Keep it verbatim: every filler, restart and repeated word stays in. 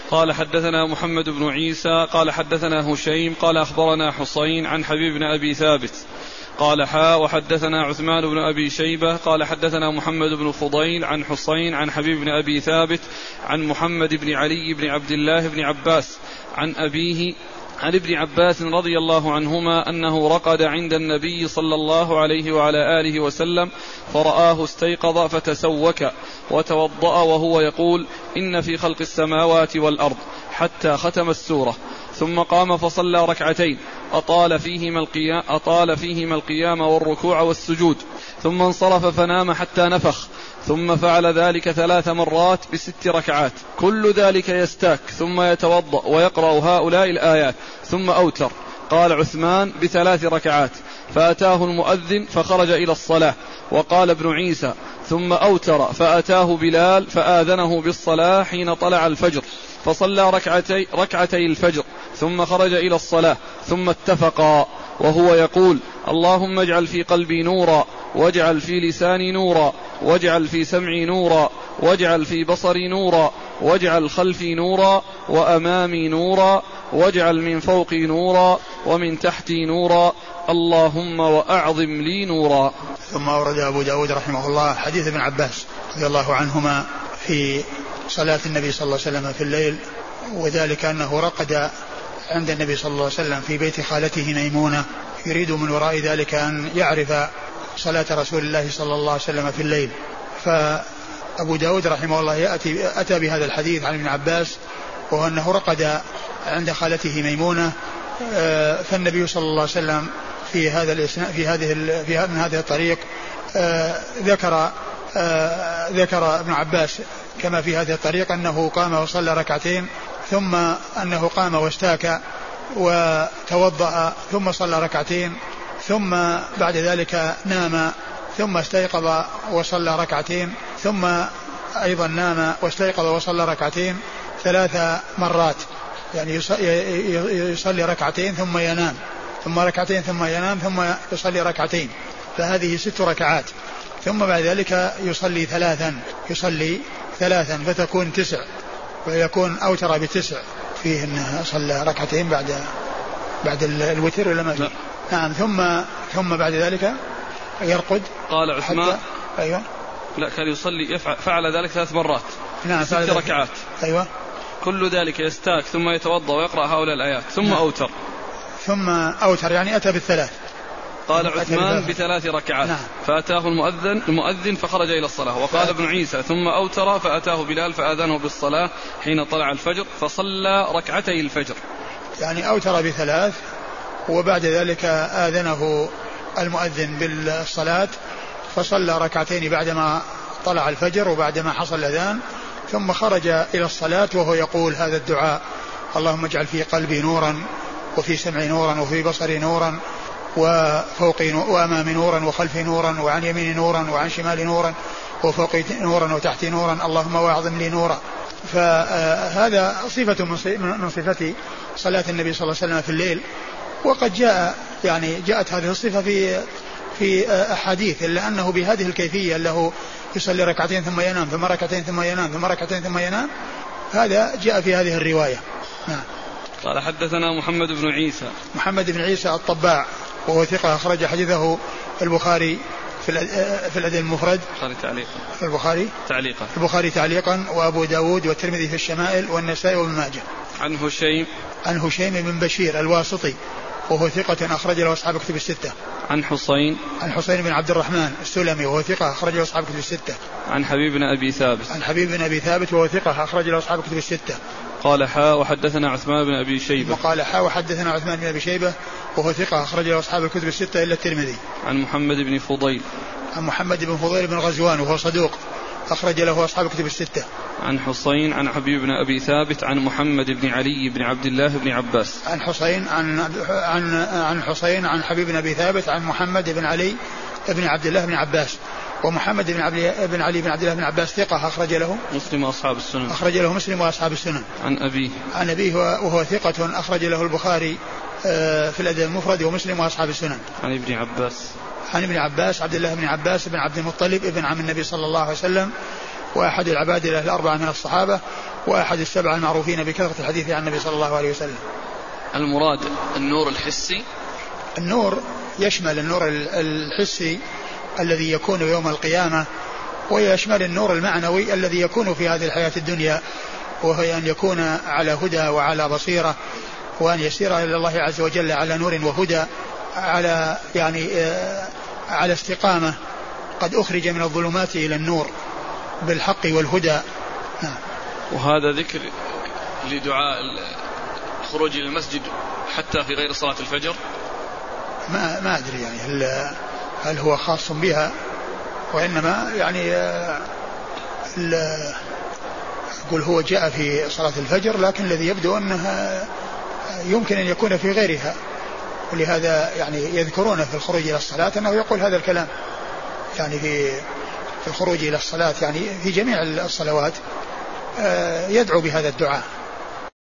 قال حدثنا محمد بن عيسى قال حدثنا هشيم قال أخبرنا حصين عن حبيب بن أبي ثابت قال حا وحدثنا عثمان بن أبي شيبة قال حدثنا محمد بن فضيل عن حصين عن حبيب بن أبي ثابت عن محمد بن علي بن عبد الله بن عباس عن أبيه عن ابن عباس رضي الله عنهما أنه رقد عند النبي صلى الله عليه وعلى آله وسلم فرآه استيقظ فتسوك وتوضأ وهو يقول إن في خلق السماوات والأرض حتى ختم السورة ثم قام فصلى ركعتين أطال فيهما القيام, أطال فيهما القيام والركوع والسجود ثم انصرف فنام حتى نفخ ثم فعل ذلك ثلاث مرات بست ركعات كل ذلك يستاك ثم يتوضأ ويقرأ هؤلاء الآيات ثم أوتر. قال عثمان بثلاث ركعات فأتاه المؤذن فخرج إلى الصلاة. وقال ابن عيسى ثم أوتر فأتاه بلال فآذنه بالصلاة حين طلع الفجر فصلى ركعتي, ركعتي الفجر ثم خرج إلى الصلاة ثم اتفقا وهو يقول اللهم اجعل في قلبي نورا واجعل في لساني نورا واجعل في سمعي نورا واجعل في بصري نورا واجعل خلفي نورا وأمامي نورا واجعل من فوقي نورا ومن تحتي نورا اللهم وأعظم لي نورا. ثم أورد أبو داود رحمه الله حديث ابن عباس رضي الله عنهما في صلاة النبي صلى الله عليه وسلم في الليل، وذلك أنه رقد عند النبي صلى الله عليه وسلم في بيت خالته ميمونة يريد من وراء ذلك أن يعرف صلاة رسول الله صلى الله عليه وسلم في الليل. فأبو داود رحمه الله يأتي أتى بهذا الحديث عن ابن عباس وهو أنه رقد عند خالته ميمونة، فالنبي صلى الله عليه وسلم في هذا في هذه في من هذه الطريق ذكر ذكر ابن عباس كما في هذه الطريق أنه قام وصلى ركعتين ثم أنه قام واستاك وتوضأ ثم صلى ركعتين ثم بعد ذلك نام ثم استيقظ وصلى ركعتين ثم أيضا نام واستيقظ وصلى ركعتين ثلاث مرات، يعني يصلي ركعتين ثم ينام ثم ركعتين ثم ينام ثم يصلي ركعتين، فهذه ست ركعات. ثم بعد ذلك يصلي ثلاثا يصلي ثلاثا فتكون تسع، ويكون أوتر بتسع فيه أنه صلى ركعتين بعد بعد الوتر ولا ما فيه. نعم. ثم ثم بعد ذلك يرقد. قال عثمان أيوة لا كان يصلي يفعل فعل ذلك ثلاث مرات. نعم. ست ركعات. أيوة. كل ذلك يستاك ثم يتوضأ ويقرأ هؤلاء الآيات ثم نعم. أوتر ثم أوتر يعني أتى بالثلاث. قال عثمان بثلاث ركعات. نعم. فأتاه المؤذن المؤذن فخرج إلى الصلاة. وقال ابن عيسى ثم أوتر فأتاه بلال فآذنه بالصلاة حين طلع الفجر فصلى ركعتي الفجر، يعني أوتر بثلاث وبعد ذلك آذنه المؤذن بالصلاة فصلى ركعتين بعدما طلع الفجر وبعدما حصل الأذان ثم خرج إلى الصلاة وهو يقول هذا الدعاء اللهم اجعل في قلبي نورا وفي سمعي نورا وفي بصري نورا وفوقي وأمامي نورا وخلفي نورا وعن يميني نورا وعن شمالي نورا وفوقي نورا وتحتي نورا اللهم واعظم لي نورا. فهذا صفة من صفة صلاة النبي صلى الله عليه وسلم في الليل، وقد جاء يعني جاءت هذه الصفة في في أحاديث، إلا أنه بهذه الكيفية له يصلي ركعتين ثم ينام ثم ركعتين ثم ينام ثم ركعتين ثم ينام، هذا جاء في هذه الرواية. نعم. قال حدثنا محمد بن عيسى محمد بن عيسى الطباع وهو ثقة أخرج حديثه البخاري في في الأدب المفرد البخاري تعليقا البخاري تعليقا البخاري تعليقا وأبو داود والترمذي في الشمائل والنسائي وابن ماجه. عن هشيم عن هشيم بن بشير الواسطي وهو ثقة أخرج له أصحاب كتب الستة. عن حصين عن حصين بن عبد الرحمن السلمي وهو ثقة أخرج له أصحاب كتب الستة. عن حبيب بن أبي ثابت عن حبيب بن أبي ثابت وهو ثقة أخرج له أصحاب كتب الستة. قال حا وحدثنا عثمان بن أبي شيبة وقال حا وحدثنا عثمان بن أبي شيبة وهو ثقة أخرج له أصحاب الكتب الستة إلا الترمذي. عن محمد بن فضيل عن محمد بن فضيل بن غزوان وهو صدوق أخرج له أصحاب الكتب الستة. عن حصين عن حبيب بن أبي ثابت عن محمد بن علي بن عبد الله بن عباس. عن حصين عن عن عن حصين عن حبيب بن أبي ثابت عن محمد بن علي بن عبد الله بن عباس. ومحمد بن عبد بن علي بن عبد الله بن عباس ثقة أخرج له مسلم وأصحاب السنن. أخرج له مسلم وأصحاب السنن. عن أبيه عن أبيه وهو ثقة أخرج له البخاري في الأدب المفرد ومسلم وأصحاب السنن. عن ابن عباس عن ابن عباس عبد الله بن عباس بن عبد المطلب ابن عم النبي صلى الله عليه وسلم وأحد العبادلة الأربعة من الصحابة، وأحد السبعة المعروفين بكثرة الحديث عن النبي صلى الله عليه وسلم. المراد النور الحسي؟ النور يشمل النور الحسي الذي يكون يوم القيامة، ويشمل النور المعنوي الذي يكون في هذه الحياة الدنيا، وهو أن يكون على هدى وعلى بصيرة، وأن يسير إلى الله عز وجل على نور وهدى، على يعني على استقامة، قد أخرج من الظلمات إلى النور بالحق والهدى. وهذا ذكر لدعاء الخروج إلى المسجد حتى في غير صلاة الفجر؟ ما ما أدري يعني هل هل هو خاص بها، وإنما يعني أقول هو جاء في صلاة الفجر، لكن الذي يبدو أنها يمكن أن يكون في غيرها، ولهذا يعني يذكرون في الخروج إلى الصلاة أنه يقول هذا الكلام، يعني في في الخروج إلى الصلاة يعني في جميع الصلوات يدعو بهذا الدعاء.